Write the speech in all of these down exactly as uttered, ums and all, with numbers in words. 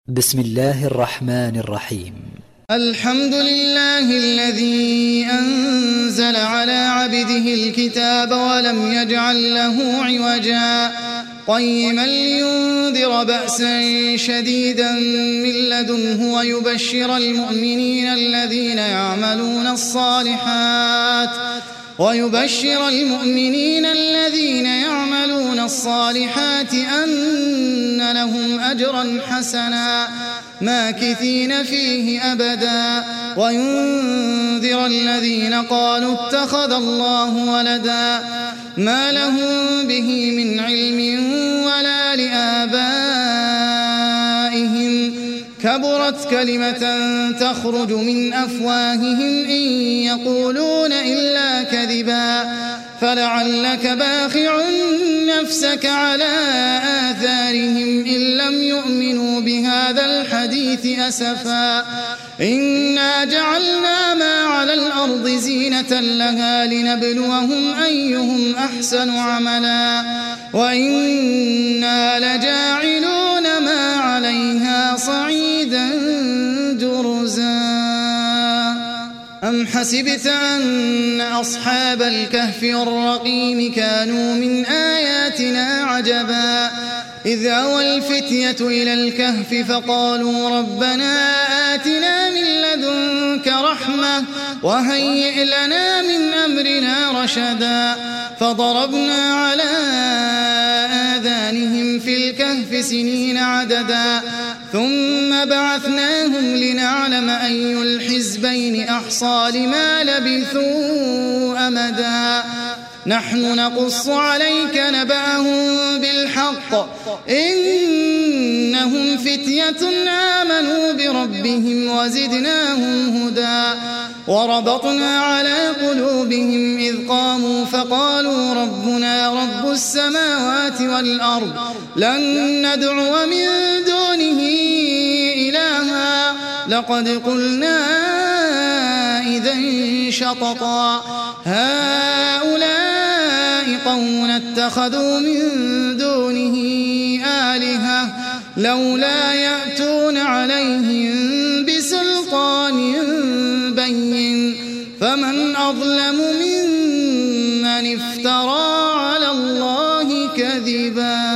بسم الله الرحمن الرحيم. الحمد لله الذي أنزل على عبده الكتاب ولم يجعل له عوجا قيما لينذر بأسا شديدا من لدنه ويبشر المؤمنين الذين يعملون الصالحات ويبشر المؤمنين الذين يعملون الصالحات أن لهم أجرا حسنا ماكثين فيه أبدا وينذر الذين قالوا اتخذ الله ولدا ما لهم به من علم ولا لآبائهم كبرت كلمة تخرج من أفواههم إن يقولون إلا كذبا فلعلك باخع نفسك على آثارهم إن لم يؤمنوا بهذا الحديث أسفا إنا جعلنا ما على الأرض زينة لها لنبلوهم أيهم أحسن عملا وإنا لجاعلون ما عليها صعيدا جرزا أم حسبت أن أصحاب الكهف والرقيم كانوا من آياتنا عجبا إذ أوى الفتية إلى الكهف فقالوا ربنا آتنا من لدنك رحمة وهيئ لنا من أمرنا رشدا فضربنا على آذانهم في الكهف سنين عددا ثم بعثناهم لنعلم أي الحزبين أحصى لما لبثوا أمدا نحن نقص عليك نبأهم بالحق إنهم فتية آمنوا بربهم وزدناهم هدى وربطنا على قلوبهم إذ قاموا فقالوا ربنا رب السماوات والأرض لن ندعو من دونه إلها لقد قلنا إذا شططا هؤلاء قوم اتخذوا من دونه آلهة لولا يأتون عليهم بسلطان بين فمن أظلم ممن افترى على الله كذبا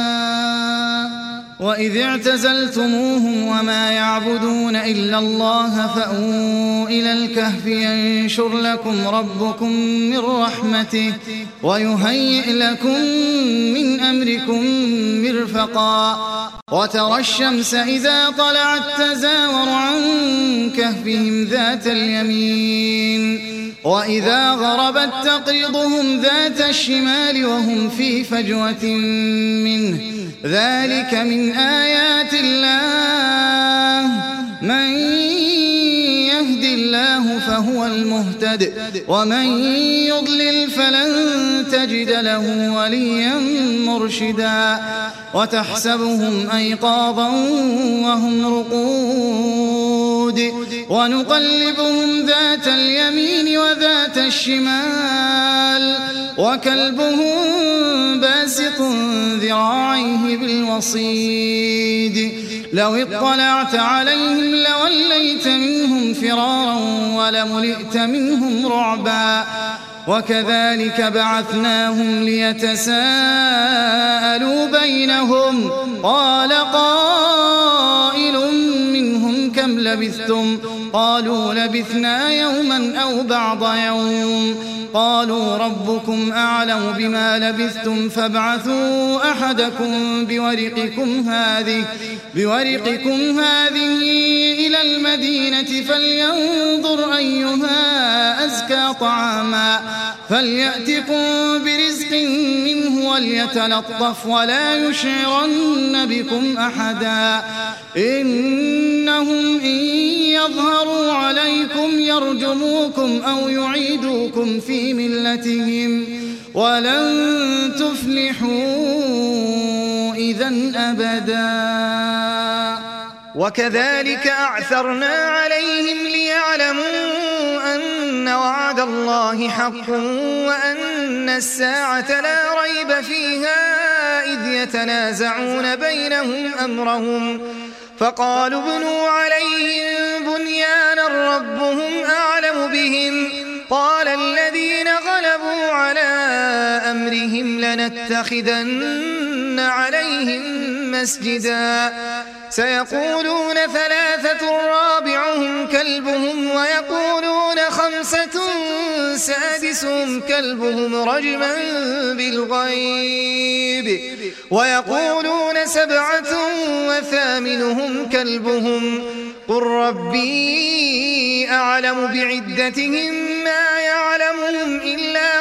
وإذ اعتزلتموهم وما يعبدون إلا الله فأووا إلى الكهف ينشر لكم ربكم من رحمته ويهيئ لكم من أمركم مرفقا وترى الشمس إذا طلعت تزاور عن كهفهم ذات اليمين وإذا غربت تقرضهم ذات الشمال وهم في فجوة منه ذلك من آيات الله من يهد الله فهو المهتد ومن يضلل فلن تجد له وليا مرشدا وتحسبهم أيقاظا وهم رقود ونقلبهم ذات اليمين وذات الشمال وكلبهم باسط ذراعيه بالوصيد لو اطلعت عليهم لوليت منهم فرارا ولملئت منهم رعبا وكذلك بعثناهم ليتساءلوا بينهم قال قائل منهم كم لبثتم قالوا لبثنا يوما أو بعض يوم قالوا ربكم أعلم بما لبثتم فابعثوا أحدكم بورقكم هذه بورقكم هذه إلى المدينة فلينظر أيها أزكى طعاما فليأتكم برزق منه وليتلطف ولا يشعرن بكم أحدا إنهم إن يظهروا عليكم يرجموكم أو يعيدوكم في ملتهم ولن تفلحوا إذا أبدا وكذلك أعثرنا عليهم ليعلموا أن وعد الله حق وأن الساعة لا ريب فيها إذ يتنازعون بينهم أمرهم فقالوا ابنوا عليهم بنيانا ربهم أعلم بهم قال الذين غلبوا على أمرهم لنتخذن عليهم مسجدا سيقولون ثلاثة رابعهم كلبهم ويقولون خمسة سادسهم كلبهم رجما بالغيب ويقولون سبعة وثامنهم كلبهم قل ربي أعلم بعدتهم ما يعلمهم إلا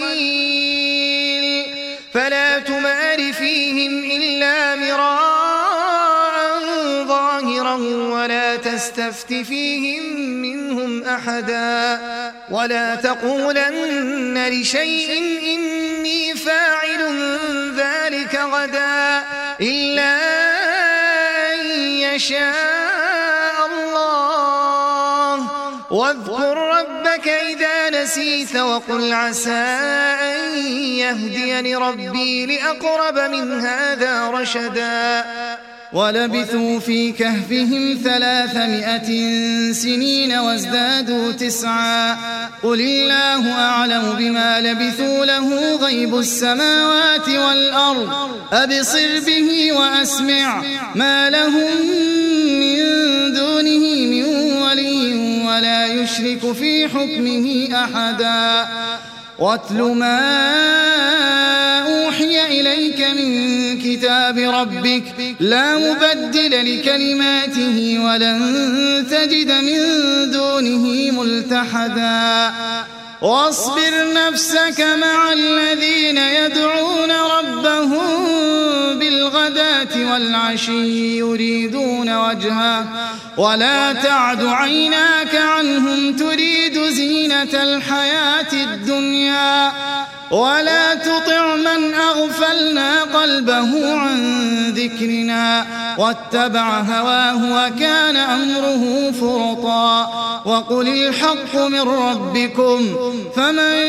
قليل فلا تمار فيهم إلا مراء ظاهرا ولا تستفت فيهم منهم أحدا ولا تقولن لشيء إني فاعل ذلك غدا إلا أن يشاء الله واذكر ربك إذا نسيت وقل عسى أن يهديني ربي لأقرب من هذا رشدا ولبثوا في كهفهم ثلاثمائة سنين وازدادوا تسعا قل الله أعلم بما لبثوا له غيب السماوات والأرض أبصر به وأسمع ما لهم من دونه من ولي ولا يشرك في حكمه أحدا واتل ما أوحي إليك من كتاب ربك لا مبدل لكلماته ولن تجد من دونه ملتحدا واصبر نفسك مع الذين يدعون ربهم بالغداة والعشي يريدون وجهه ولا تعد عيناك عنهم تريد زينة الحياة الدنيا ولا تطع من أغفلنا قلبه عن ذكرنا واتبع هواه وكان أمره فرطا وقل الحق من ربكم فمن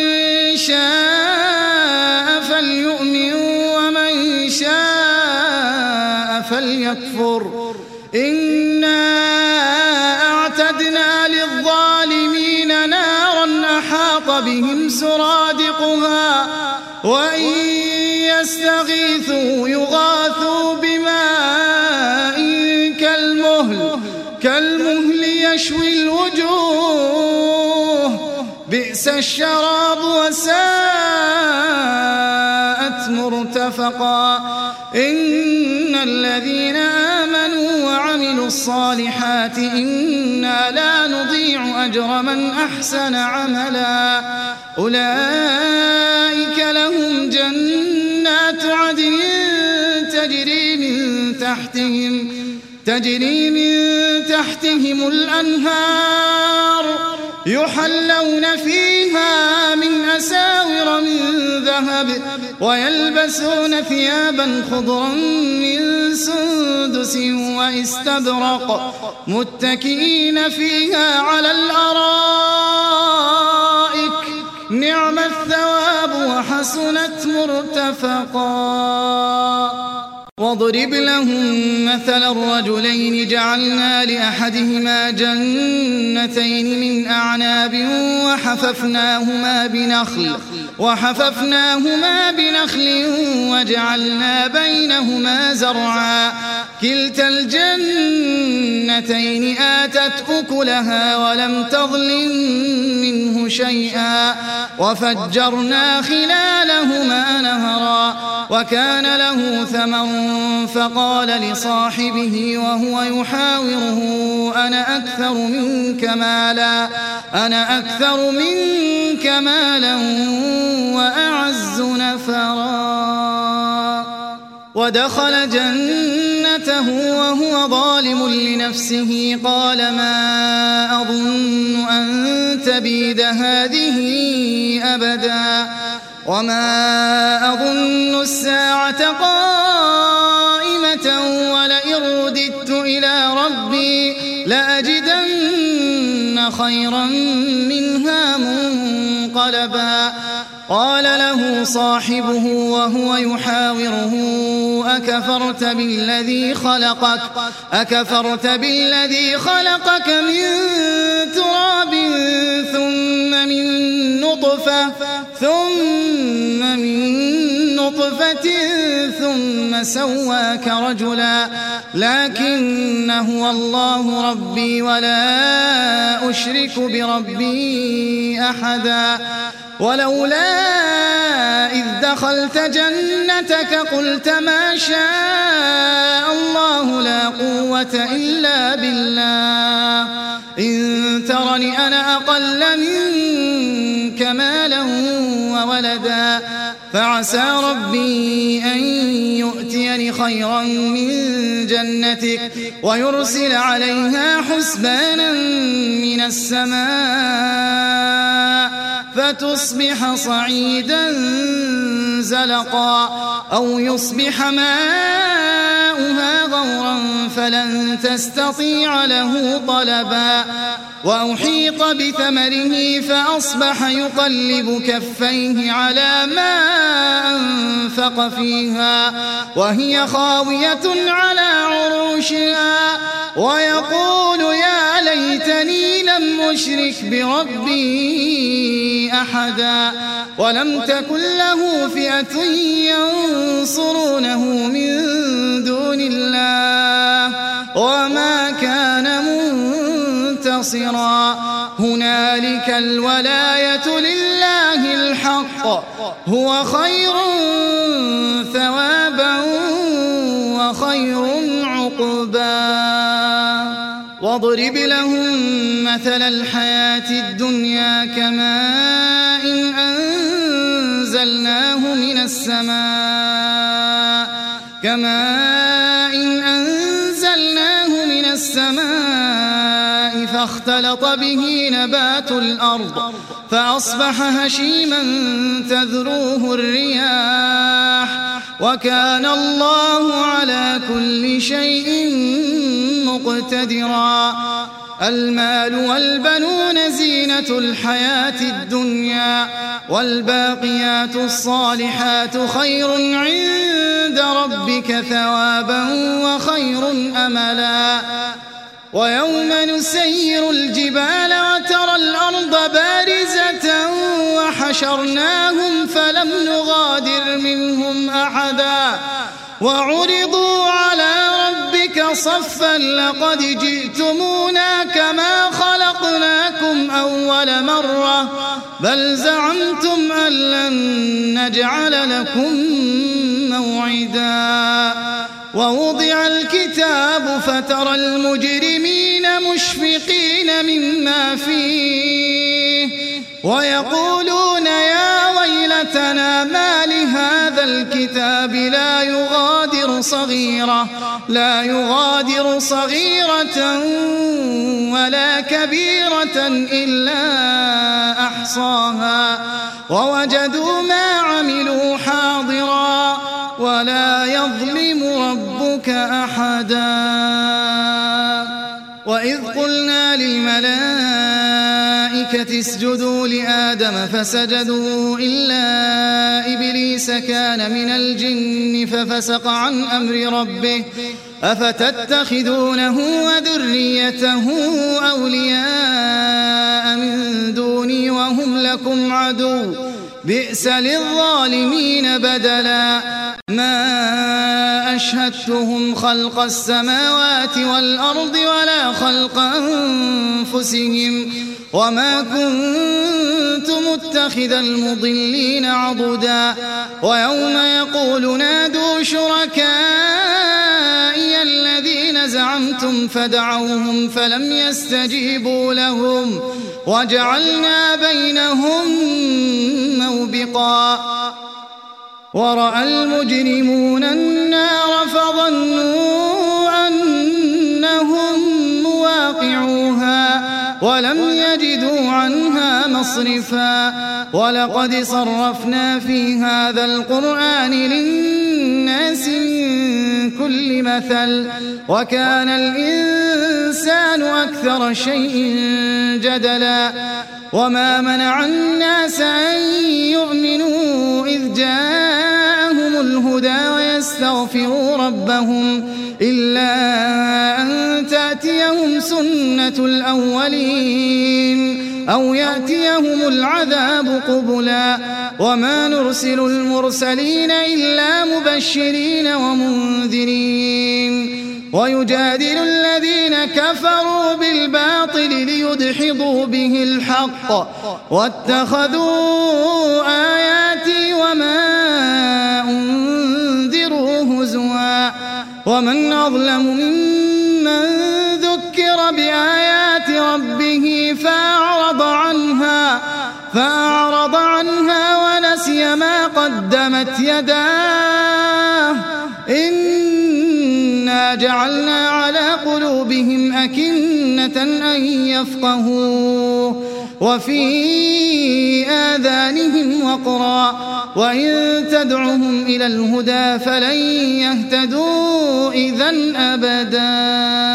شاء فليؤمن ومن شاء فليكفر إنا أعتدنا للظالمين نارا أحاط بهم سرادقها وإن يستغيثوا يغاثوا بماء كالمهل كالمهل يشوي الوجوه بئس الشراب وساءت مرتفقا إن الذين آمنوا وعملوا الصالحات إنا لا نضيع أجر من أحسن عملا أولئك لهم جنات عدن تجري من تحتهم تجري من تحتهم الأنهار يحلون فيها من أساور من ذهب ويلبسون ثيابا خضرا من سندس واستبرق متكئين فيها على الأرائك نعم الثواب وحسنت مرتفقا واضرب لهم مثل الرجلين جعلنا لأحدهما جنتين من أعناب وحففناهما بنخل وحففناهما بنخل وجعلنا بينهما زرعا كلتا الجنتين آتت أكلها ولم تظلم منه شيئا وفجرنا خلالهما نهرا وكان له ثمر فقال لصاحبه وهو يحاوره أنا أكثر منك مالا أنا أكثر منك مالا وأعز نفرا ودخل جنته وهو ظالم لنفسه قال ما أظن أن تبيد هذه أبدا وما أظن الساعة قائمة ولئن رددت إلى ربي لأجدن خيرا منها منقلبا قال له صاحبه وهو يحاوره أكفرت بالذي خلقك أكفرت بالذي خلقك من تراب ثم من نطفة ثم من نطفة ثم سواك رجلا لكن هو الله ربي ولا أشرك بربي أحدا ولولا إذ دخلت جنتك قلت ما شاء الله لا قوة إلا بالله إن ترني أنا أقل منك مالا وولدا فعسى ربي أن يؤتيني خيرا من جنتك ويرسل عليها حسبانا من السماء فتصبح صعيدا زلقا أو يصبح ماؤها غورا فلن تستطيع له طلبا وأحيط بثمره فأصبح يقلب كفيه على ما أنفق فيها وهي خاوية على عروشها ويقول يا ليتني لم أشرك بربي أحدا ولم تكن له فئة ينصرونه من دون الله وما كان منتصرا هنالك الولاية لله الحق هو خير ثوابا وخير عقبا واضرب لهم مثل الحياة الدنيا كماء إن أنزلناه من السماء كماء إن أنزلناه من السماء فاختلط به نبات الأرض فأصبح هشيما تذروه الرياح وكان الله على كل شيء مقتدرا المال والبنون زينة الحياة الدنيا والباقيات الصالحات خير عند ربك ثوابا وخير أملا ويوم نسير الجبال وترى الأرض بارزة وحشرناهم فلم نغادر منهم أحدا وعرضوا على ربك صفا لقد جئتمونا كما خلقناكم أول مرة بل زعمتم أن لن نجعل لكم موعدا ووضع الكتاب فترى المجرمين مشفقين مما فيه ويقولون يا ويلتنا ما لهذا الكتاب لا يغادر صغيرة لا يغادر صغيرة ولا كبيرة إلا أحصاها ووجدوا ما عملوا حاضرا ولا يظلم ربك أحدا وإذ قلنا للملائكة اسجدوا لآدم فسجدوا إلا إبليس كان من الجن ففسق عن أمر ربه أفتتخذونه وذريته أولياء من دوني وهم لكم عدو بئس للظالمين بدلا ما أشهدتهم خلق السماوات والأرض ولا خلق أنفسهم وما كنت متخذ المضلين عضدا ويوم يقول نادوا شركائي الذين زعمتم فدعوهم فلم يستجيبوا لهم وجعلنا بينهم موبقا ورأى المجرمون النار فظنوا أنهم مواقعوها ولم يجدوا عنها مصرفا ولقد صرفنا في هذا القرآن للناس من كل مثل وكان الإنسان أكثر شيء جدلا وما منع الناس أن يؤمنوا إذ جاءهم الهدى ويستغفروا ربهم إلا أن تأتيهم سنة الأولين أو يأتيهم العذاب قبلا وما نرسل المرسلين إلا مبشرين ومنذرين ويجادل الذين كفروا بالباطل ليدحضوا به الحق واتخذوا آياتي وما أنذروا هزوا ومن أظلم ممن ذكر بآيات ربه فأعرض عنها فأعرض عنها ونسي ما قدمت يداه إنا جعلنا على قلوبهم أكنة أن يفقهوه وفي آذانهم وقرا وإن تدعهم إلى الهدى فلن يهتدوا إذن أبدا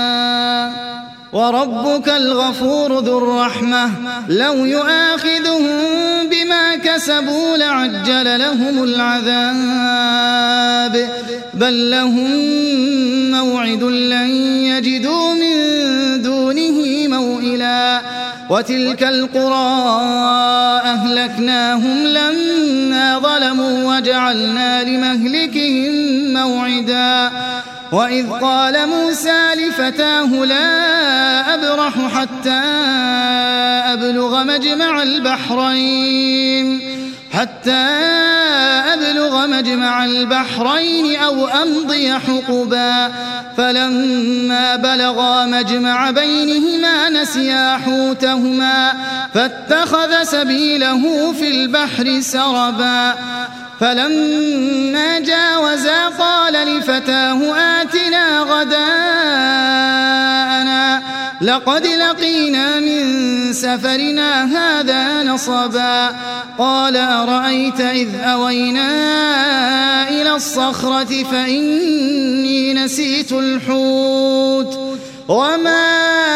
وربك الغفور ذو الرحمة لو يؤاخذهم بما كسبوا لعجل لهم العذاب بل لهم موعد لن يجدوا من دونه موئلا وتلك القرى أهلكناهم لما ظلموا وجعلنا لمهلكهم موعدا وإذ قال موسى لفتاه لا أبرح حتى أبلغ مجمع البحرين حتى أبلغ مجمع البحرين أو أمضي حقبا فلما بلغا مجمع بينهما نسيا حوتهما فاتخذ سبيله في البحر سربا فلما جاوزا قال لفتاه آتنا غداءنا لقد لقينا من سفرنا هذا نصبا قال أرأيت إذ أوينا إلى الصخرة فإني نسيت الحوت وما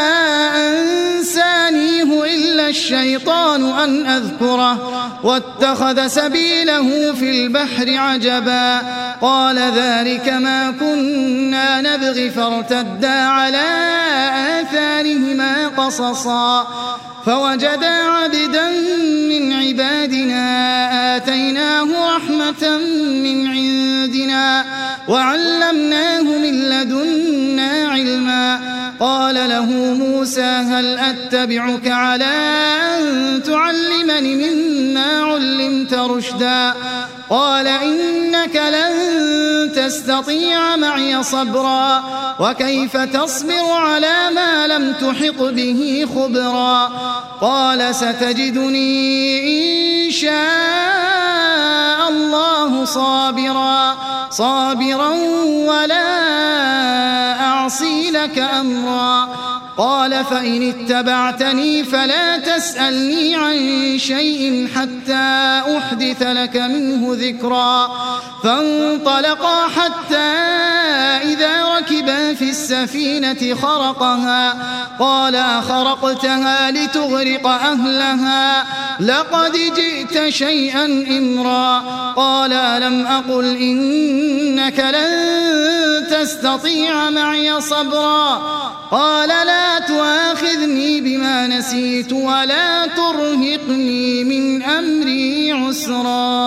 أنسانيه إلا الشيطان أن أذكره واتخذ سبيله في البحر عجبا قال ذلك ما كنا نبغي فارتدا على آثارهما قصصا فوجدا عبدا من عبادنا آتيناه رحمة من عندنا وعلمناه من لدنا علما قال له موسى هل أتبعك على أن تعلمني مما علمت رشدا قال إنك لن تستطيع معي صبرا وكيف تصبر على ما لم تحط به خبرا قال ستجدني إن شاء الله صابرا صابرا ولا أعصي لك أمرا قال فإن اتبعتني فلا تسألني عن شيء حتى أحدث لك منه ذكرا فانطلقا حتى إذا ركبا في السفينة خرقها قال أخرقتها لتغرق أهلها لقد جئت شيئا إمرا قال ألم أقل إنك لن تستطيع معي صبرا قال لا تؤاخذني بما نسيت ولا ترهقني من أمري عسرا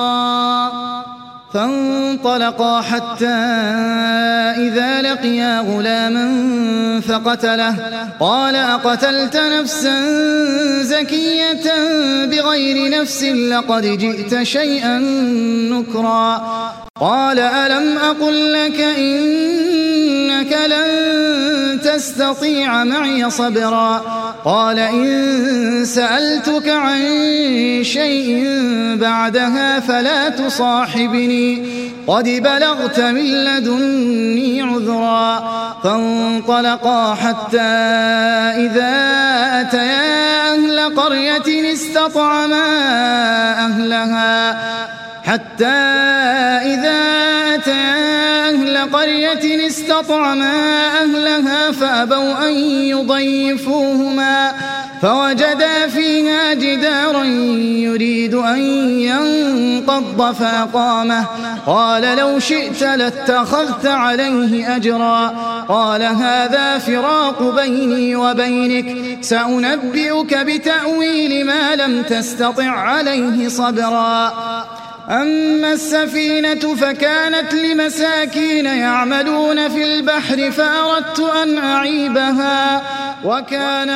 فانطلقا حتى إذا لقيا غلاما فقتله قال أقتلت نفسا زكية بغير نفس لقد جئت شيئا نكرا قال ألم أقل لك إنك لن تستطيع معي صبرا قال إن سألتك عن شيء بعدها فلا تصاحبني قد بلغت من لدني عذرا فانطلقا حتى إذا أتيا أهل قرية استطعما أهلها حتى إذا أتيا أهل قرية استطعما أهلها فأبوا أن يضيفوهما فوجدا فيها جدارا يريد أن ينقض فأقامه قال لو شئت لاتخذت عليه أجرا قال هذا فراق بيني وبينك سأنبئك بتأويل ما لم تستطع عليه صبرا أما السفينة فكانت لمساكين يعملون في البحر فأردت أن أعيبها وكان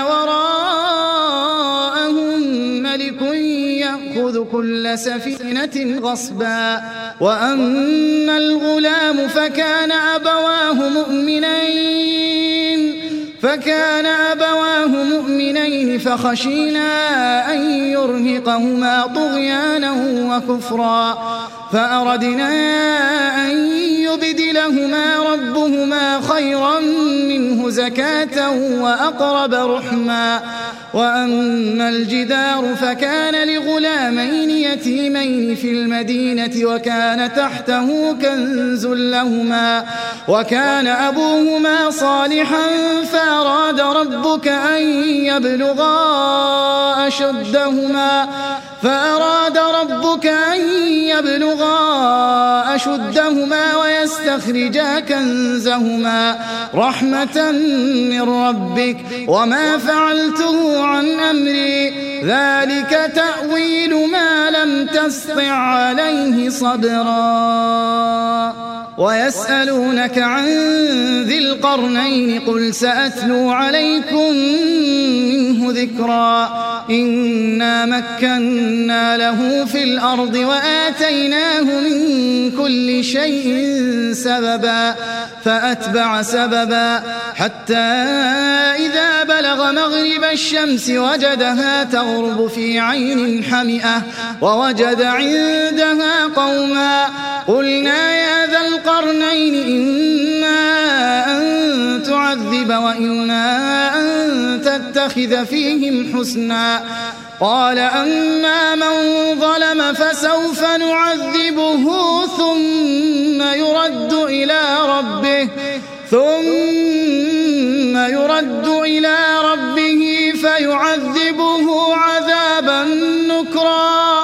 وراءهم ملك يأخذ كل سفينة غصبا وأما الغلام فكان أبواه مؤمنين فكان أبواه مؤمنين فخشينا أن يرهقهما طغيانا وكفرا فأردنا أن يبدلهما ربهما خيرا منه زكاة وأقرب رحما وأما الجدار فكان لغلامين يتيمين في المدينة وكان تحته كنز لهما وكان أبوهما صالحا فأراد ربك أن يبلغا أشدهما فأراد ربك أن يبلغا أشدهما ويستخرجا كنزهما رحمة من ربك وما فعلته عن أمري ذلك تأويل ما لم تستطع عليه صبرا ويسألونك عن ذي القرنين قل سأتلو عليكم منه ذكرا إنا مكنا له في الأرض وآتيناه من كل شيء سببا فأتبع سببا حتى إذا بلغ مغرب الشمس وجدها تغرب في عين حمئة ووجد عندها قوما قلنا يا ذا القرنين إما أن تعذب وإما أن تتخذ فيهم حسنا قال أما من ظلم فسوف نعذبه ثم يرد إلى ربه ثم يرد إلى ربه فيعذبه عذابا نكرا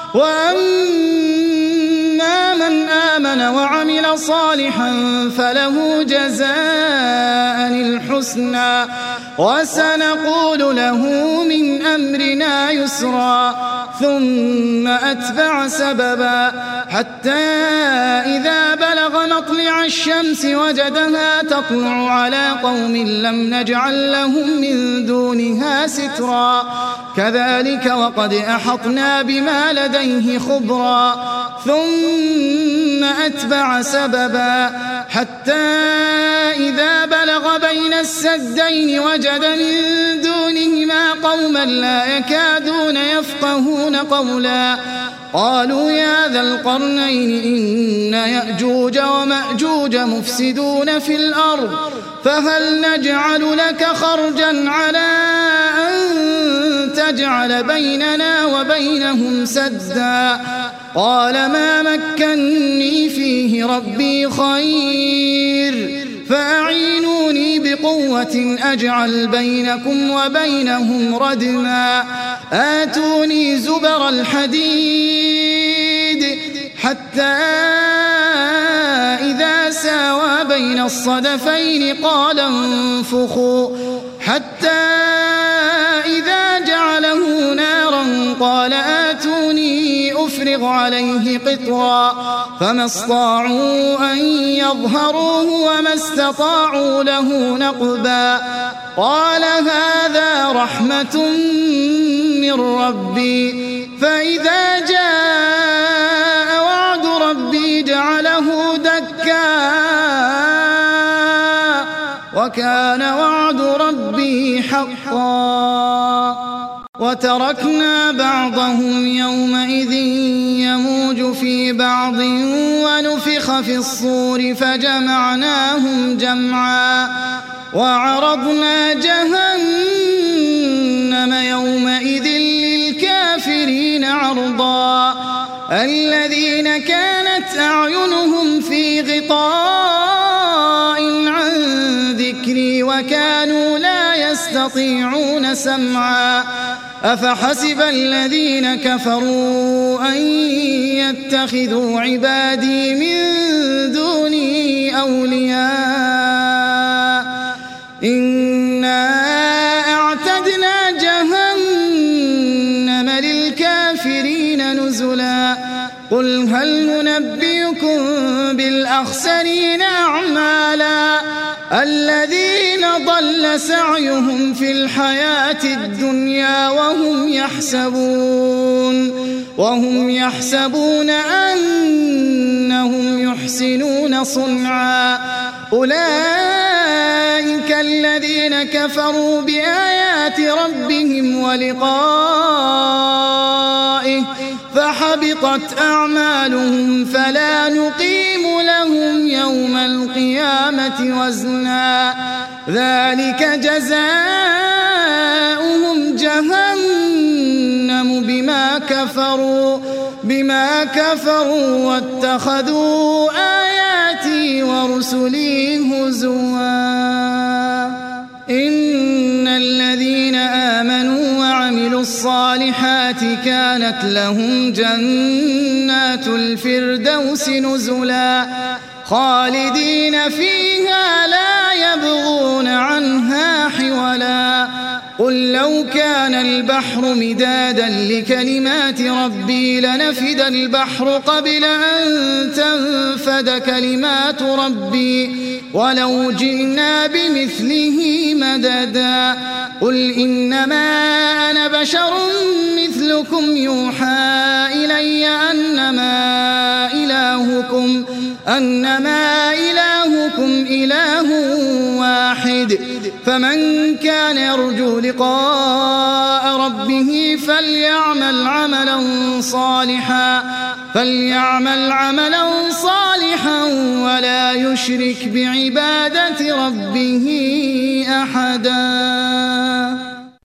وأما من آمن وعمل صالحا فله جزاء الحسنى وسنقول له من أمرنا يسرا ثم أتبع سببا حتى إذا بلغ مطلع الشمس وجدها تطلع على قوم لم نجعل لهم من دونها سترا كذلك وقد أحطنا بما لديه خبرا ثم أتبع سببا حتى إذا بلغ بين السدين وجد من دونهما قوما لا يكادون يفقهون قولا قالوا يا ذا القرنين إن يأجوج ومأجوج مفسدون في الأرض فهل نجعل لك خرجا على أن تجعل بيننا وبينهم سدا قال ما مكني فيه ربي خير فأعينوني بقوة أجعل بينكم وبينهم ردما آتوني زبر الحديد حتى إذا ساوى بين الصدفين قال انفخوا حتى إذا جعله نارا قال آتوني أفرغ عليه قطرا فما استطاعوا أن يظهروه وما استطاعوا له نقبا قال هذا رحمة من ربي فإذا جاء وعد ربي جعله دكا وكان وعد ربي حقا وتركنا بعضهم يومئذ يموج في بعض ونفخ في الصور فجمعناهم جمعا وعرضنا جهنم يومئذ للكافرين عرضا الذين كانت أعينهم في غطاء عن ذكري وكانوا لا يستطيعون يستطيعون سمعا أفحسب الذين كفروا أن يتخذوا عبادي من دوني أولياء إنا أعتدنا جهنم للكافرين نزلا قل هل ننبئكم بالأخسرين أعمالا الذين ضل سعيهم في الحياة الدنيا وهم يحسبون وهم يحسبون أنهم يحسنون صنعا أولئك الذين كفروا بآيات ربهم ولقائه فحبطت أعمالهم فلا نقيم لهم يوم القيامة وزنا ذلك جزاؤهم جهنم بما كفروا بما كفروا واتخذوا آياتي ورسلي هزوا إن الذين آمنوا وعملوا الصالحات كانت لهم جنات الفردوس نزلا خالدين فيها لا يبغون عنها حولا قل لو كان البحر مدادا لكلمات ربي لنفد البحر قبل أن تنفد كلمات ربي ولو جئنا بمثله مددا قل إنما أنا بشر مثلكم يوحى إلي أنما إلهكم أنما إلهكم إله واحد فمن كان يرجو لقاء ربه فليعمل عملا صالحا فليعمل عملا صالحا ولا يشرك بعبادة ربه أحدا.